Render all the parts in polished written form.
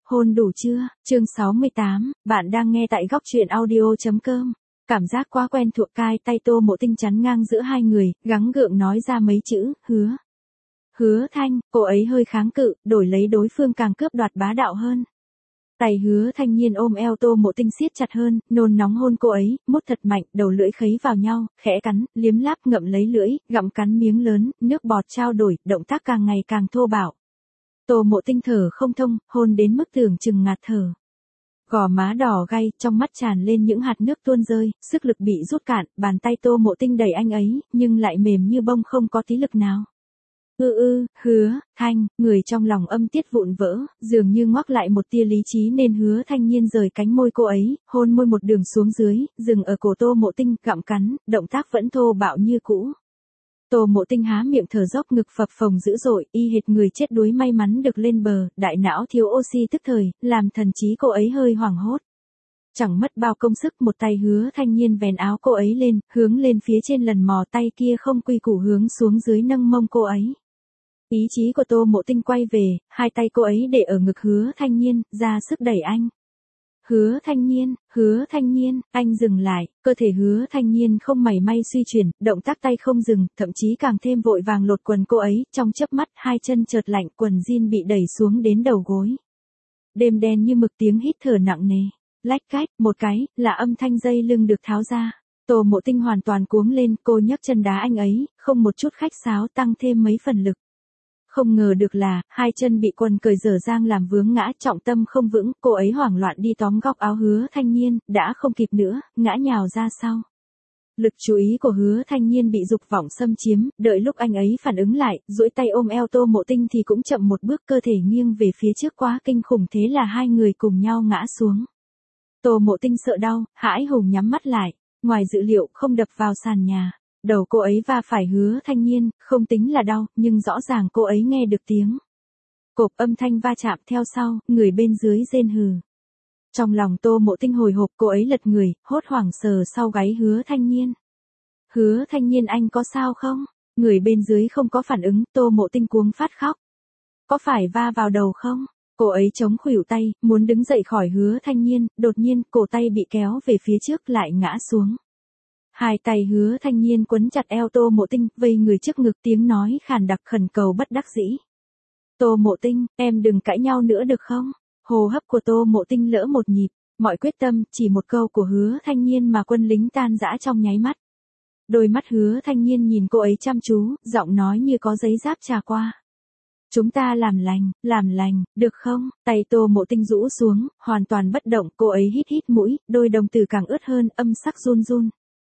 Hôn đủ chưa? Chương 68, bạn đang nghe tại góc truyện audio.com. Cảm giác quá quen thuộc cai tay Tô Mộ Tinh chắn ngang giữa hai người, gắng gượng nói ra mấy chữ, hứa. Hứa Thanh, cô ấy hơi kháng cự, đổi lấy đối phương càng cướp đoạt bá đạo hơn. Tay Hứa Thanh Nhiên ôm eo Tô Mộ Tinh siết chặt hơn, nôn nóng hôn cô ấy, mút thật mạnh, đầu lưỡi khấy vào nhau, khẽ cắn, liếm láp ngậm lấy lưỡi, gặm cắn miếng lớn, nước bọt trao đổi, động tác càng ngày càng thô bạo. Tô Mộ Tinh thở không thông, hôn đến mức tưởng chừng ngạt thở. Gò má đỏ gay, trong mắt tràn lên những hạt nước tuôn rơi, sức lực bị rút cạn, bàn tay Tô Mộ Tinh đẩy anh ấy, nhưng lại mềm như bông không có tí lực nào. Hứa Thanh, người trong lòng âm tiết vụn vỡ, dường như ngoác lại một tia lý trí nên Hứa Thanh Nhiên rời cánh môi cô ấy, hôn môi một đường xuống dưới, dừng ở cổ Tô Mộ Tinh, gặm cắn, động tác vẫn thô bạo như cũ. Tô Mộ Tinh há miệng thở dốc, ngực phập phồng dữ dội, y hệt người chết đuối may mắn được lên bờ, đại não thiếu oxy tức thời, làm thần trí cô ấy hơi hoảng hốt. Chẳng mất bao công sức, một tay Hứa Thanh Nhiên vén áo cô ấy lên, hướng lên phía trên, lần mò tay kia không quy củ hướng xuống dưới nâng mông cô ấy. Ý chí của Tô Mộ Tinh quay về, hai tay cô ấy để ở ngực Hứa Thanh Nhiên, ra sức đẩy anh. Hứa Thanh Nhiên, anh dừng lại, cơ thể Hứa Thanh Nhiên không mảy may suy chuyển, động tác tay không dừng, thậm chí càng thêm vội vàng lột quần cô ấy, trong chớp mắt hai chân chợt lạnh, quần jean bị đẩy xuống đến đầu gối. Đêm đen như mực, tiếng hít thở nặng nề, lách cách, một cái, là âm thanh dây lưng được tháo ra. Tô Mộ Tinh hoàn toàn cuống lên, cô nhấc chân đá anh ấy, không một chút khách sáo, tăng thêm mấy phần lực. Không ngờ được là, hai chân bị quần cởi dở dang làm vướng ngã, trọng tâm không vững, cô ấy hoảng loạn đi tóm góc áo Hứa Thanh Nhiên, đã không kịp nữa, ngã nhào ra sau. Lực chú ý của Hứa Thanh Nhiên bị dục vọng xâm chiếm, đợi lúc anh ấy phản ứng lại, duỗi tay ôm eo Tô Mộ Tinh thì cũng chậm một bước, cơ thể nghiêng về phía trước quá kinh khủng, thế là hai người cùng nhau ngã xuống. Tô Mộ Tinh sợ đau, hãi hùng nhắm mắt lại, ngoài dự liệu không đập vào sàn nhà. Đầu cô ấy va phải Hứa Thanh Nhiên, không tính là đau, nhưng rõ ràng cô ấy nghe được tiếng cộp, âm thanh va chạm theo sau, người bên dưới rên hừ. Trong lòng Tô Mộ Tinh hồi hộp, cô ấy lật người, hốt hoảng sờ sau gáy Hứa Thanh Nhiên. Hứa Thanh Nhiên, anh có sao không? Người bên dưới không có phản ứng, Tô Mộ Tinh cuống phát khóc. Có phải va vào đầu không? Cô ấy chống khuỷu tay, muốn đứng dậy khỏi Hứa Thanh Nhiên, đột nhiên, cổ tay bị kéo về phía trước, lại ngã xuống. Hai tay Hứa Thanh Nhiên quấn chặt eo Tô Mộ Tinh, vây người trước ngực, tiếng nói khàn đặc khẩn cầu bất đắc dĩ. Tô Mộ Tinh, em đừng cãi nhau nữa được không? Hô hấp của Tô Mộ Tinh lỡ một nhịp, mọi quyết tâm, chỉ một câu của Hứa Thanh Nhiên mà quân lính tan rã trong nháy mắt. Đôi mắt Hứa Thanh Nhiên nhìn cô ấy chăm chú, giọng nói như có giấy giáp trà qua. Chúng ta làm lành, được không? Tay Tô Mộ Tinh rũ xuống, hoàn toàn bất động, cô ấy hít hít mũi, đôi đồng tử càng ướt hơn, âm sắc run run.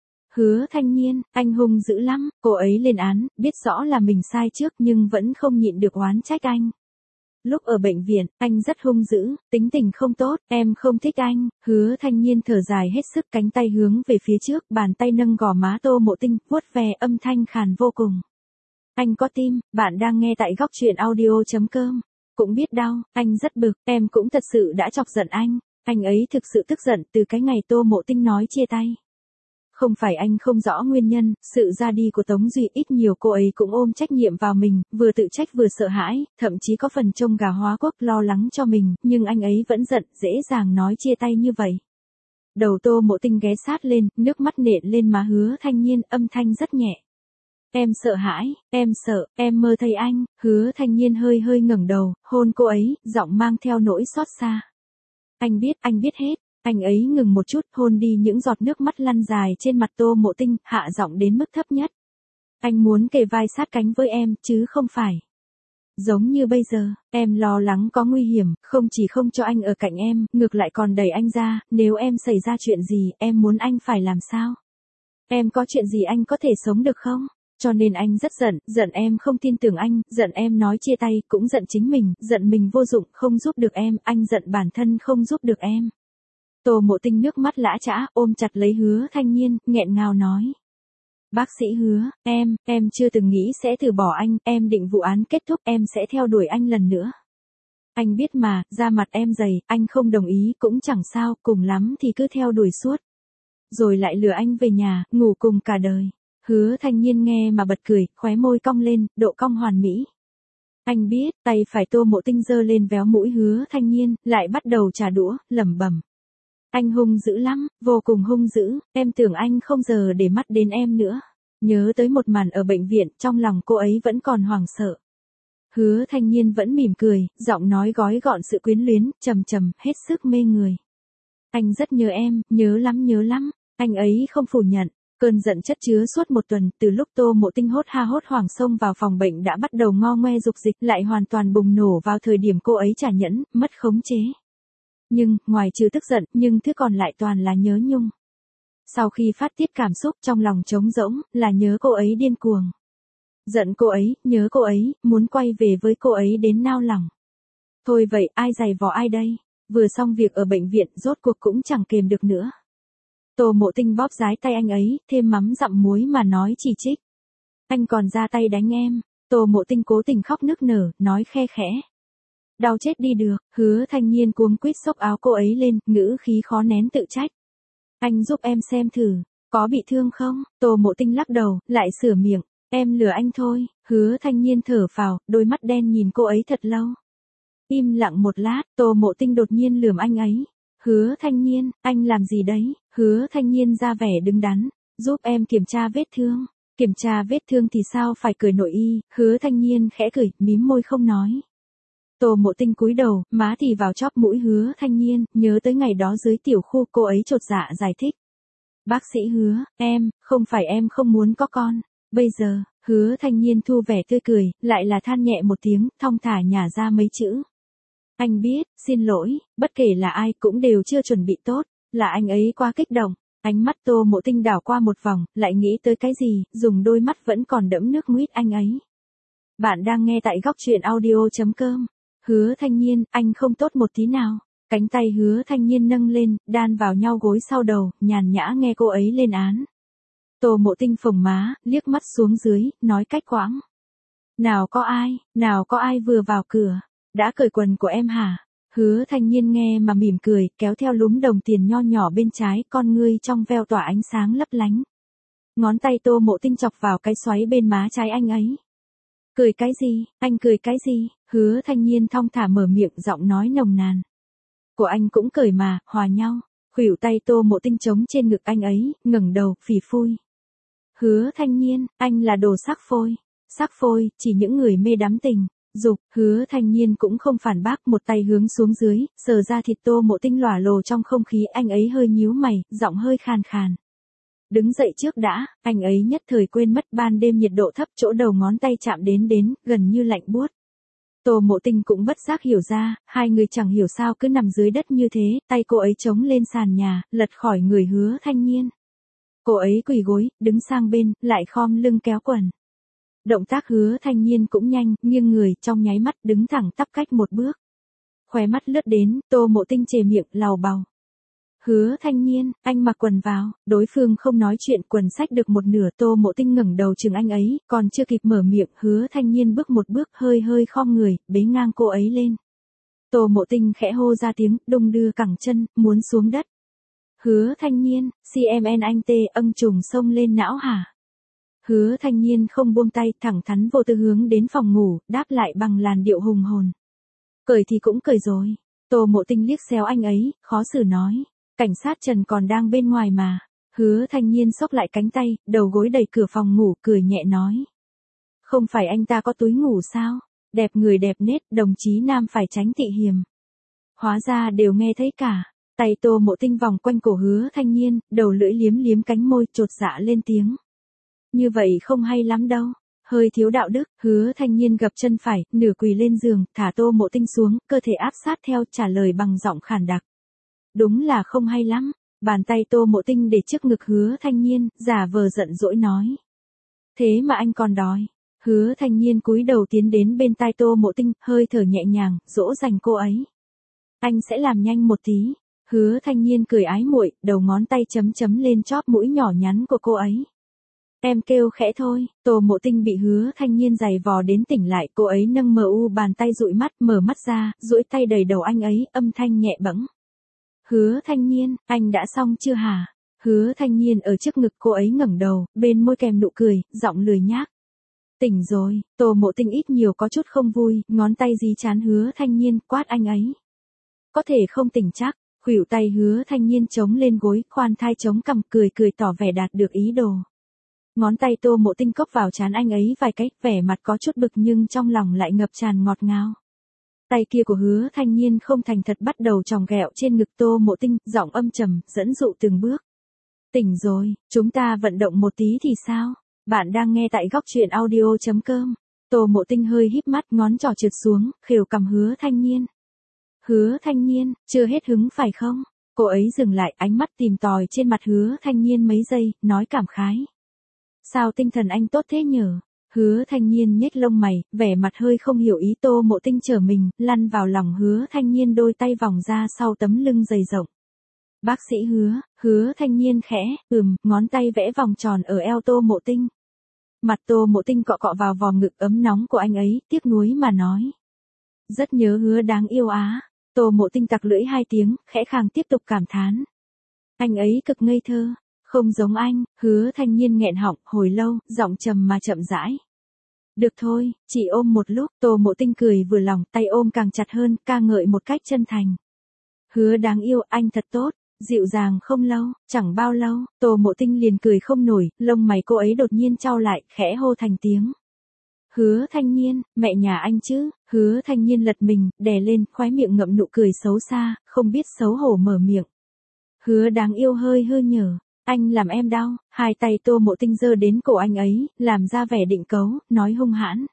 Hứa Thanh Nhiên, anh hung dữ lắm, cô ấy lên án, biết rõ là mình sai trước nhưng vẫn không nhịn được oán trách anh. Lúc ở bệnh viện, anh rất hung dữ, tính tình không tốt, em không thích anh. Hứa Thanh Nhiên thở dài hết sức, cánh tay hướng về phía trước, bàn tay nâng gò má Tô Mộ Tinh, vuốt ve, âm thanh khàn vô cùng. Anh có tim, bạn đang nghe tại góc truyện audio.com. Cũng biết đau, anh rất bực, em cũng thật sự đã chọc giận anh ấy thực sự tức giận từ cái ngày Tô Mộ Tinh nói chia tay. Không phải anh không rõ nguyên nhân, sự ra đi của Tống Duy ít nhiều cô ấy cũng ôm trách nhiệm vào mình, vừa tự trách vừa sợ hãi, thậm chí có phần trông gà hóa quốc lo lắng cho mình, nhưng anh ấy vẫn giận, dễ dàng nói chia tay như vậy. Đầu Tô Mộ Tinh ghé sát lên, nước mắt nện lên má Hứa Thanh Nhiên, âm thanh rất nhẹ. Em sợ hãi, em sợ, em mơ thấy anh. Hứa Thanh Nhiên hơi hơi ngẩng đầu, hôn cô ấy, giọng mang theo nỗi xót xa. Anh biết hết. Anh ấy ngừng một chút, hôn đi những giọt nước mắt lăn dài trên mặt Tô Mộ Tinh, hạ giọng đến mức thấp nhất. Anh muốn kề vai sát cánh với em, chứ không phải giống như bây giờ, em lo lắng có nguy hiểm, không chỉ không cho anh ở cạnh em, ngược lại còn đẩy anh ra, nếu em xảy ra chuyện gì, em muốn anh phải làm sao? Em có chuyện gì anh có thể sống được không? Cho nên anh rất giận em không tin tưởng anh, giận em nói chia tay, cũng giận chính mình, giận mình vô dụng, không giúp được em, anh giận bản thân không giúp được em. Tô Mộ Tinh nước mắt lã chã, ôm chặt lấy Hứa Thanh Nhiên, nghẹn ngào nói. Bác sĩ Hứa, em chưa từng nghĩ sẽ từ bỏ anh, em định vụ án kết thúc, em sẽ theo đuổi anh lần nữa. Anh biết mà, da mặt em dày, anh không đồng ý cũng chẳng sao, cùng lắm thì cứ theo đuổi suốt. Rồi lại lừa anh về nhà, ngủ cùng cả đời. Hứa Thanh Nhiên nghe mà bật cười, khóe môi cong lên, độ cong hoàn mỹ. Anh biết, tay phải Tô Mộ Tinh giơ lên véo mũi Hứa Thanh Nhiên, lại bắt đầu trả đũa, lẩm bẩm. Anh hung dữ lắm, vô cùng hung dữ, em tưởng anh không giờ để mắt đến em nữa. Nhớ tới một màn ở bệnh viện, trong lòng cô ấy vẫn còn hoảng sợ. Hứa Thanh Nhiên vẫn mỉm cười, giọng nói gói gọn sự quyến luyến, trầm trầm, hết sức mê người. Anh rất nhớ em, nhớ lắm, anh ấy không phủ nhận. Cơn giận chất chứa suốt một tuần, từ lúc Tô Mộ Tinh hốt ha hốt hoảng xông vào phòng bệnh đã bắt đầu ngo ngoe dục dịch, lại hoàn toàn bùng nổ vào thời điểm cô ấy trả nhẫn, mất khống chế. Nhưng, ngoài trừ tức giận, nhưng thứ còn lại toàn là nhớ nhung. Sau khi phát tiết cảm xúc trong lòng trống rỗng, là nhớ cô ấy điên cuồng. Giận cô ấy, nhớ cô ấy, muốn quay về với cô ấy đến nao lòng. Thôi vậy, ai giày vò ai đây? Vừa xong việc ở bệnh viện, rốt cuộc cũng chẳng kềm được nữa. Tô Mộ Tinh bóp rái tay anh ấy, thêm mắm dặm muối mà nói chỉ trích. Anh còn ra tay đánh em. Tô Mộ Tinh cố tình khóc nức nở, nói khe khẽ. Đau chết đi được, Hứa Thanh Nhiên cuống quýt xốc áo cô ấy lên, ngữ khí khó nén tự trách. Anh giúp em xem thử, có bị thương không? Tô Mộ Tinh lắc đầu, lại sửa miệng. Em lừa anh thôi. Hứa Thanh Nhiên thở phào, đôi mắt đen nhìn cô ấy thật lâu. Im lặng một lát, Tô Mộ Tinh đột nhiên lườm anh ấy. Hứa Thanh Nhiên, anh làm gì đấy? Hứa Thanh Nhiên ra vẻ đứng đắn, giúp em kiểm tra vết thương. Kiểm tra vết thương thì sao phải cười nội y? Hứa Thanh Nhiên khẽ cười, mím môi không nói. Tô Mộ Tinh cúi đầu, má thì vào chóp mũi Hứa Thanh Nhiên, nhớ tới ngày đó dưới tiểu khu, cô ấy chột dạ giải thích. Bác sĩ Hứa, không phải em không muốn có con. Bây giờ, Hứa Thanh Nhiên thu vẻ tươi cười, lại là than nhẹ một tiếng, thong thả nhả ra mấy chữ. Anh biết, xin lỗi, bất kể là ai cũng đều chưa chuẩn bị tốt, là anh ấy quá kích động. Ánh mắt Tô Mộ Tinh đảo qua một vòng, lại nghĩ tới cái gì, dùng đôi mắt vẫn còn đẫm nước nguyết anh ấy. Bạn đang nghe tại góc truyện audio.com. Hứa Thanh Nhiên, anh không tốt một tí nào. Cánh tay Hứa Thanh Nhiên nâng lên, đan vào nhau gối sau đầu, nhàn nhã nghe cô ấy lên án. Tô Mộ Tinh phồng má, liếc mắt xuống dưới, nói cách quãng. Nào có ai vừa vào cửa, đã cởi quần của em hả? Hứa Thanh Nhiên nghe mà mỉm cười, kéo theo lúm đồng tiền nho nhỏ bên trái, con ngươi trong veo tỏa ánh sáng lấp lánh. Ngón tay Tô Mộ Tinh chọc vào cái xoáy bên má trái anh ấy. Cười cái gì, anh cười cái gì? Hứa Thanh Nhiên thong thả mở miệng, giọng nói nồng nàn. Của anh cũng cười mà, hòa nhau. Khuỷu tay Tô Mộ Tinh trống trên ngực anh ấy, ngẩng đầu, phì phui. Hứa Thanh Nhiên, anh là đồ sắc phôi. Sắc phôi, chỉ những người mê đắm tình dục. Hứa Thanh Nhiên cũng không phản bác, một tay hướng xuống dưới, sờ ra thịt Tô Mộ Tinh lỏa lồ trong không khí, anh ấy hơi nhíu mày, giọng hơi khàn khàn. Đứng dậy trước đã, anh ấy nhất thời quên mất ban đêm nhiệt độ thấp, chỗ đầu ngón tay chạm đến, gần như lạnh buốt. Tô Mộ Tinh cũng bất giác hiểu ra, hai người chẳng hiểu sao cứ nằm dưới đất như thế, tay cô ấy chống lên sàn nhà, lật khỏi người Hứa Thanh Nhiên. Cô ấy quỳ gối, đứng sang bên, lại khom lưng kéo quần. Động tác Hứa Thanh Nhiên cũng nhanh, nghiêng người, trong nháy mắt, đứng thẳng tắp cách một bước. Khóe mắt lướt đến, Tô Mộ Tinh chề miệng, lào bào. Hứa Thanh Nhiên, anh mặc quần vào. Đối phương không nói chuyện, quần xách được một nửa, Tô Mộ Tinh ngẩng đầu chừng anh ấy, còn chưa kịp mở miệng, Hứa Thanh Nhiên bước một bước, hơi khom người, bế ngang cô ấy lên. Tô Mộ Tinh khẽ hô ra tiếng, đung đưa cẳng chân, muốn xuống đất. Hứa Thanh Nhiên, CMN anh tê, trùng sông lên não hả? Hứa Thanh Nhiên không buông tay, thẳng thắn vô tư hướng đến phòng ngủ, đáp lại bằng làn điệu hùng hồn. Cởi thì cũng cởi rồi. Tô Mộ Tinh liếc xéo anh ấy, khó xử nói. Cảnh sát Trần còn đang bên ngoài mà. Hứa Thanh Nhiên xốc lại cánh tay, đầu gối đẩy cửa phòng ngủ, cười nhẹ nói. Không phải anh ta có túi ngủ sao? Đẹp người đẹp nết, đồng chí nam phải tránh tị hiềm. Hóa ra đều nghe thấy cả. Tay Tô Mộ Tinh vòng quanh cổ Hứa Thanh Nhiên, đầu lưỡi liếm cánh môi, chột dạ lên tiếng. Như vậy không hay lắm đâu. Hơi thiếu đạo đức. Hứa Thanh Nhiên gập chân phải, nửa quỳ lên giường, thả Tô Mộ Tinh xuống, cơ thể áp sát theo, trả lời bằng giọng khàn đặc. Đúng là không hay lắm. Bàn tay Tô Mộ Tinh để trước ngực Hứa Thanh Nhiên, giả vờ giận dỗi nói. Thế mà anh còn đòi. Hứa Thanh Nhiên cúi đầu tiến đến bên tai Tô Mộ Tinh, hơi thở nhẹ nhàng, dỗ dành cô ấy. Anh sẽ làm nhanh một tí. Hứa Thanh Nhiên cười ái muội, đầu ngón tay chấm lên chóp mũi nhỏ nhắn của cô ấy. Em kêu khẽ thôi. Tô Mộ Tinh bị Hứa Thanh Nhiên giày vò đến tỉnh lại, cô ấy nâng mờ u bàn tay dụi mắt, mở mắt ra, duỗi tay đầy đầu anh ấy, âm thanh nhẹ bẫng. Hứa Thanh Nhiên, anh đã xong chưa hả? Hứa Thanh Nhiên ở trước ngực cô ấy ngẩng đầu, bên môi kèm nụ cười, giọng lười nhác. Tỉnh rồi, Tô Mộ Tinh ít nhiều có chút không vui, ngón tay dí chán Hứa Thanh Nhiên, quát anh ấy. Có thể không tỉnh chắc, khuỷu tay Hứa Thanh Nhiên chống lên gối, khoan thai chống cằm cười cười tỏ vẻ đạt được ý đồ. Ngón tay Tô Mộ Tinh cốc vào trán anh ấy vài cái, vẻ mặt có chút bực nhưng trong lòng lại ngập tràn ngọt ngào. Tay kia của Hứa Thanh Nhiên không thành thật bắt đầu chòng ghẹo trên ngực Tô Mộ Tinh, giọng âm trầm, dẫn dụ từng bước. Tỉnh rồi, chúng ta vận động một tí thì sao? Bạn đang nghe tại góc truyện audio.com. Tô Mộ Tinh hơi híp mắt, ngón trỏ trượt xuống, khều cằm Hứa Thanh Nhiên. Hứa Thanh Nhiên, chưa hết hứng phải không? Cô ấy dừng lại, ánh mắt tìm tòi trên mặt Hứa Thanh Nhiên mấy giây, nói cảm khái. Sao tinh thần anh tốt thế nhở? Hứa Thanh Nhiên nhếch lông mày, vẻ mặt hơi không hiểu ý. Tô Mộ Tinh trở mình, lăn vào lòng Hứa Thanh Nhiên, đôi tay vòng ra sau tấm lưng dày rộng. Bác sĩ Hứa Thanh Nhiên khẽ, ngón tay vẽ vòng tròn ở eo Tô Mộ Tinh. Mặt Tô Mộ Tinh cọ cọ vào vòng ngực ấm nóng của anh ấy, tiếc nuối mà nói. Rất nhớ Hứa đáng yêu á. Tô Mộ Tinh tặc lưỡi 2 tiếng, khẽ khàng tiếp tục cảm thán. Anh ấy cực ngây thơ, không giống anh. Hứa Thanh Nhiên nghẹn họng, hồi lâu, giọng trầm mà chậm rãi. Được thôi, chỉ ôm một lúc. Tô Mộ Tinh cười vừa lòng, tay ôm càng chặt hơn, ca ngợi một cách chân thành. Hứa đáng yêu, anh thật tốt. Dịu dàng. Không lâu, chẳng bao lâu, Tô Mộ Tinh liền cười không nổi, lông mày cô ấy đột nhiên chau lại, khẽ hô thành tiếng. Hứa Thanh Nhiên, mẹ nhà anh chứ? Hứa Thanh Nhiên lật mình, đè lên, khóe miệng ngậm nụ cười xấu xa, không biết xấu hổ mở miệng. Hứa đáng yêu hơi nhở, anh làm em đau. Hai tay Tô Mộ Tinh giơ đến cổ anh ấy, làm ra vẻ định cấu, nói hung hãn.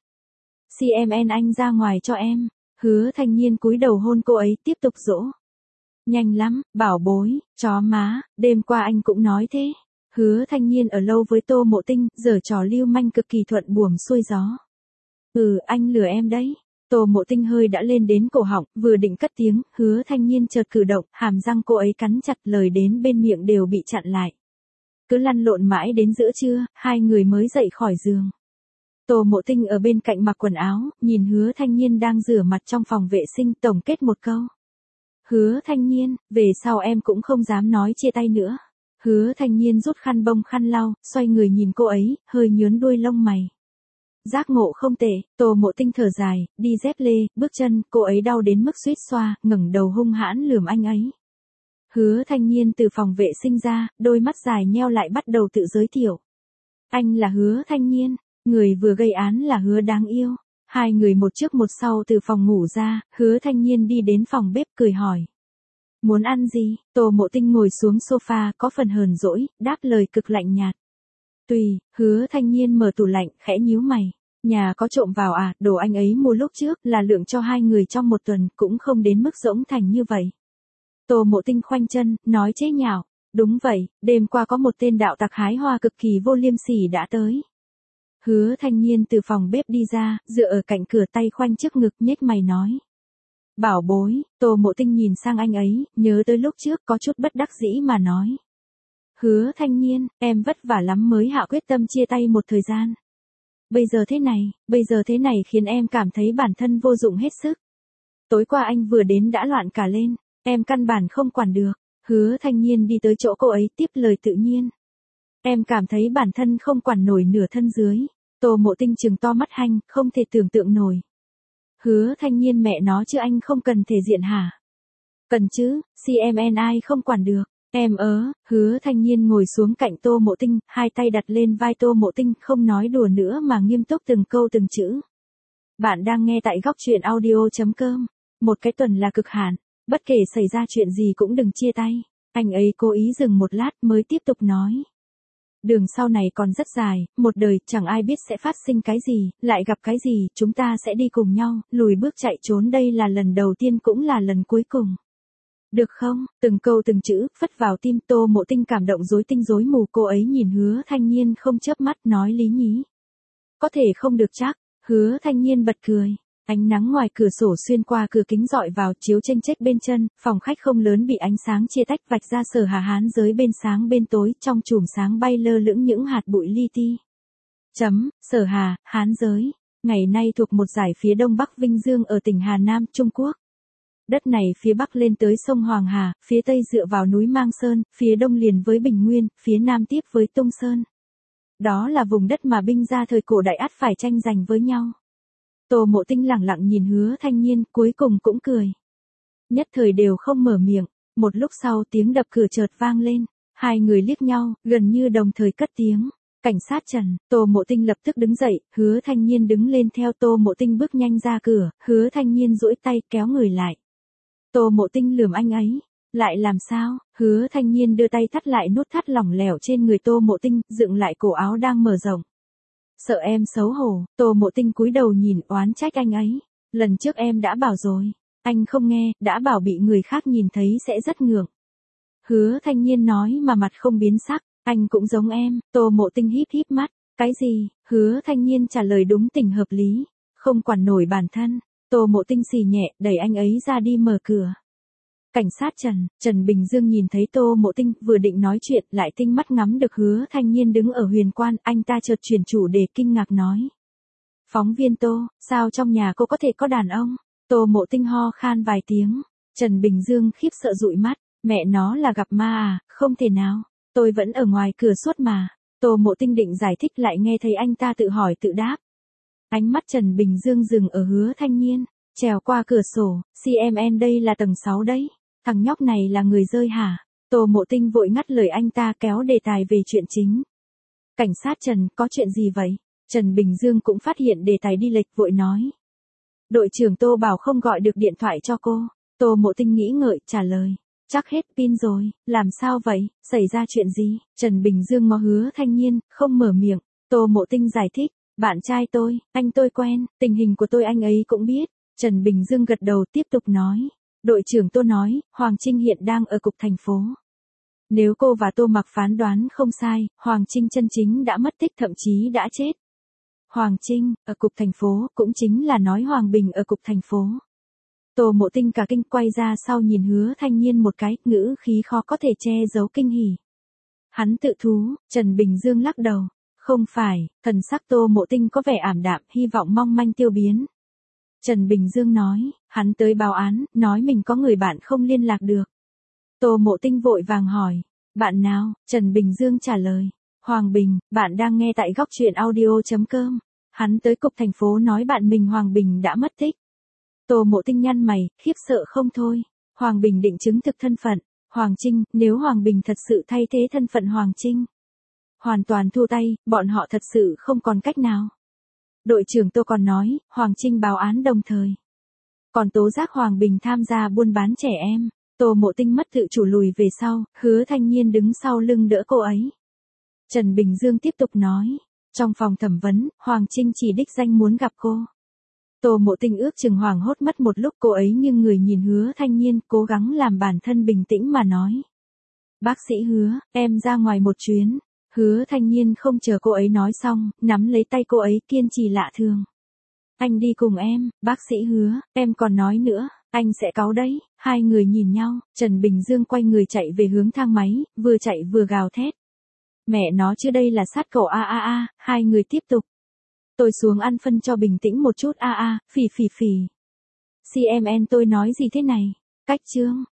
CMN anh ra ngoài cho em. Hứa Thanh Nhiên cúi đầu hôn cô ấy, tiếp tục dỗ. Nhanh lắm, bảo bối, chó má, đêm qua anh cũng nói thế. Hứa Thanh Nhiên ở lâu với Tô Mộ Tinh, giở trò lưu manh cực kỳ thuận buồm xuôi gió. Anh lừa em đấy. Tô Mộ Tinh hơi đã lên đến cổ họng, vừa định cất tiếng, Hứa Thanh Nhiên chợt cử động, hàm răng cô ấy cắn chặt, lời đến bên miệng đều bị chặn lại. Cứ lăn lộn mãi đến giữa trưa, hai người mới dậy khỏi giường. Tô Mộ Tinh ở bên cạnh mặc quần áo, nhìn Hứa Thanh Nhiên đang rửa mặt trong phòng vệ sinh, tổng kết một câu. Hứa Thanh Nhiên, về sau em cũng không dám nói chia tay nữa. Hứa Thanh Nhiên rút khăn bông khăn lau, xoay người nhìn cô ấy, hơi nhướng đuôi lông mày. Giác ngộ không tệ. Tô Mộ Tinh thở dài, đi dép lê, bước chân, cô ấy đau đến mức suýt xoa, ngẩng đầu hung hãn lườm anh ấy. Hứa Thanh Nhiên từ phòng vệ sinh ra, đôi mắt dài nheo lại bắt đầu tự giới thiệu. Anh là Hứa Thanh Nhiên, người vừa gây án là Hứa đáng yêu. Hai người một trước một sau từ phòng ngủ ra, Hứa Thanh Nhiên đi đến phòng bếp cười hỏi. Muốn ăn gì? Tô Mộ Tinh ngồi xuống sofa, có phần hờn dỗi, đáp lời cực lạnh nhạt. Tùy. Hứa Thanh Nhiên mở tủ lạnh, khẽ nhíu mày. Nhà có trộm vào à? Đồ anh ấy mua lúc trước là lượng cho hai người trong một tuần, cũng không đến mức rỗng thành như vậy. Tô Mộ Tinh khoanh chân, nói chế nhạo. Đúng vậy, đêm qua có một tên đạo tặc hái hoa cực kỳ vô liêm sỉ đã tới. Hứa Thanh Nhiên từ phòng bếp đi ra, dựa ở cạnh cửa, tay khoanh trước ngực, nhếch mày nói. Bảo bối. Tô Mộ Tinh nhìn sang anh ấy, nhớ tới lúc trước, có chút bất đắc dĩ mà nói. Hứa Thanh Nhiên, em vất vả lắm mới hạ quyết tâm chia tay một thời gian. Bây giờ thế này khiến em cảm thấy bản thân vô dụng hết sức. Tối qua anh vừa đến đã loạn cả lên, em căn bản không quản được. Hứa Thanh Nhiên đi tới chỗ cô ấy, tiếp lời tự nhiên. Em cảm thấy bản thân không quản nổi nửa thân dưới. Tô Mộ Tinh trừng to mắt hanh, không thể tưởng tượng nổi. Hứa Thanh Nhiên, mẹ nó chứ anh không cần thể diện hả? Cần chứ, CMN ai không quản được. Em Hứa Thanh Nhiên ngồi xuống cạnh Tô Mộ Tinh, hai tay đặt lên vai Tô Mộ Tinh, không nói đùa nữa mà nghiêm túc từng câu từng chữ. Bạn đang nghe tại góc truyện audio.com. Một cái tuần là cực hạn, bất kể xảy ra chuyện gì cũng đừng chia tay. Anh ấy cố ý dừng một lát mới tiếp tục nói. Đường sau này còn rất dài, một đời, chẳng ai biết sẽ phát sinh cái gì, lại gặp cái gì, chúng ta sẽ đi cùng nhau, lùi bước chạy trốn, đây là lần đầu tiên cũng là lần cuối cùng. Được không? Từng câu từng chữ, phất vào tim. Tô Mộ Tinh cảm động rối tinh rối mù, cô ấy nhìn Hứa Thanh Nhiên không chớp mắt, nói lý nhí. Có thể không được chắc. Hứa Thanh Nhiên bật cười. Ánh nắng ngoài cửa sổ xuyên qua cửa kính rọi vào, chiếu chênh chếch bên chân, phòng khách không lớn bị ánh sáng chia tách, vạch ra Sở Hà hán giới bên sáng bên tối, trong chùm sáng bay lơ lửng những hạt bụi li ti. Sở Hà, hán giới, ngày nay thuộc một dải phía đông bắc Vinh Dương ở tỉnh Hà Nam, Trung Quốc. Đất này phía bắc lên tới sông Hoàng Hà, phía tây dựa vào núi Mang Sơn, phía đông liền với Bình Nguyên, phía nam tiếp với Tung Sơn. Đó là vùng đất mà binh gia thời cổ đại ắt phải tranh giành với nhau. Tô Mộ Tinh lẳng lặng nhìn Hứa Thanh Nhiên, cuối cùng cũng cười. Nhất thời đều không mở miệng, một lúc sau tiếng đập cửa chợt vang lên, hai người liếc nhau, gần như đồng thời cất tiếng. Cảnh sát Trần. Tô Mộ Tinh lập tức đứng dậy, Hứa Thanh Nhiên đứng lên theo Tô Mộ Tinh bước nhanh ra cửa, Hứa Thanh Nhiên duỗi tay kéo người lại. Tô Mộ Tinh lườm anh ấy. Lại làm sao? Hứa Thanh Nhiên đưa tay thắt lại nút thắt lỏng lẻo trên người Tô Mộ Tinh, dựng lại cổ áo đang mở rộng. Sợ em xấu hổ, Tô Mộ Tinh cúi đầu nhìn oán trách anh ấy. Lần trước em đã bảo rồi. Anh không nghe, đã bảo bị người khác nhìn thấy sẽ rất ngượng. Hứa Thanh Nhiên nói mà mặt không biến sắc. Anh cũng giống em. Tô Mộ Tinh híp híp mắt. Cái gì? Hứa Thanh Nhiên trả lời đúng tình hợp lý. Không quản nổi bản thân. Tô Mộ Tinh xì nhẹ, đẩy anh ấy ra đi mở cửa. Cảnh sát Trần. Trần Bình Dương nhìn thấy Tô Mộ Tinh, vừa định nói chuyện, lại tinh mắt ngắm được Hứa Thanh Nhiên đứng ở Huyền Quan, anh ta chợt chuyển chủ đề kinh ngạc nói. Phóng viên Tô, sao trong nhà cô có thể có đàn ông? Tô Mộ Tinh ho khan vài tiếng. Trần Bình Dương khiếp sợ dụi mắt, mẹ nó là gặp ma à, không thể nào. Tôi vẫn ở ngoài cửa suốt mà. Tô Mộ Tinh định giải thích lại nghe thấy anh ta tự hỏi tự đáp. Ánh mắt Trần Bình Dương dừng ở Hứa Thanh Nhiên. Trèo qua cửa sổ, CMN đây là tầng 6 đấy. Thằng nhóc này là người rơi hả? Tô Mộ Tinh vội ngắt lời anh ta kéo đề tài về chuyện chính. Cảnh sát Trần, có chuyện gì vậy? Trần Bình Dương cũng phát hiện đề tài đi lệch vội nói. Đội trưởng Tô bảo không gọi được điện thoại cho cô. Tô Mộ Tinh nghĩ ngợi, trả lời. Chắc hết pin rồi, làm sao vậy, xảy ra chuyện gì? Trần Bình Dương ngó Hứa Thanh Nhiên, không mở miệng. Tô Mộ Tinh giải thích. Bạn trai tôi, anh tôi quen, tình hình của tôi anh ấy cũng biết. Trần Bình Dương gật đầu tiếp tục nói. Đội trưởng Tô nói, Hoàng Trinh hiện đang ở cục thành phố. Nếu cô và Tô Mặc phán đoán không sai, Hoàng Trinh chân chính đã mất tích, thậm chí đã chết. Hoàng Trinh, ở cục thành phố, cũng chính là nói Hoàng Bình ở cục thành phố. Tô Mộ Tinh cả kinh quay ra sau nhìn Hứa Thanh Nhiên một cái, ngữ khí khó có thể che giấu kinh hỉ. Hắn tự thú. Trần Bình Dương lắc đầu. Không phải, thần sắc Tô Mộ Tinh có vẻ ảm đạm, hy vọng mong manh tiêu biến. Trần Bình Dương nói, hắn tới báo án, nói mình có người bạn không liên lạc được. Tô Mộ Tinh vội vàng hỏi, bạn nào? Trần Bình Dương trả lời, Hoàng Bình, bạn đang nghe tại góc truyện audio.com. Hắn tới cục thành phố nói bạn mình Hoàng Bình đã mất tích. Tô Mộ Tinh nhăn mày, khiếp sợ không thôi. Hoàng Bình định chứng thực thân phận, Hoàng Trinh, nếu Hoàng Bình thật sự thay thế thân phận Hoàng Trinh. Hoàn toàn thua tay, bọn họ thật sự không còn cách nào. Đội trưởng Tô còn nói, Hoàng Trinh báo án đồng thời. Còn tố giác Hoàng Bình tham gia buôn bán trẻ em. Tô Mộ Tinh mất tự chủ lùi về sau, Hứa Thanh Nhiên đứng sau lưng đỡ cô ấy. Trần Bình Dương tiếp tục nói, trong phòng thẩm vấn, Hoàng Trinh chỉ đích danh muốn gặp cô. Tô Mộ Tinh ước chừng hoảng hốt mất một lúc, cô ấy nghiêng người nhìn Hứa Thanh Nhiên, cố gắng làm bản thân bình tĩnh mà nói. Bác sĩ Hứa, em ra ngoài một chuyến. Hứa Thanh Nhiên không chờ cô ấy nói xong, nắm lấy tay cô ấy kiên trì lạ thường. Anh đi cùng em, bác sĩ Hứa, em còn nói nữa, anh sẽ cáu đấy. Hai người nhìn nhau, Trần Bình Dương quay người chạy về hướng thang máy, vừa chạy vừa gào thét. Mẹ nó chứ đây là sát cầu a. Hai người tiếp tục. Tôi xuống ăn phân cho bình tĩnh một chút a. Phì. CMN tôi nói gì thế này? Cách chương.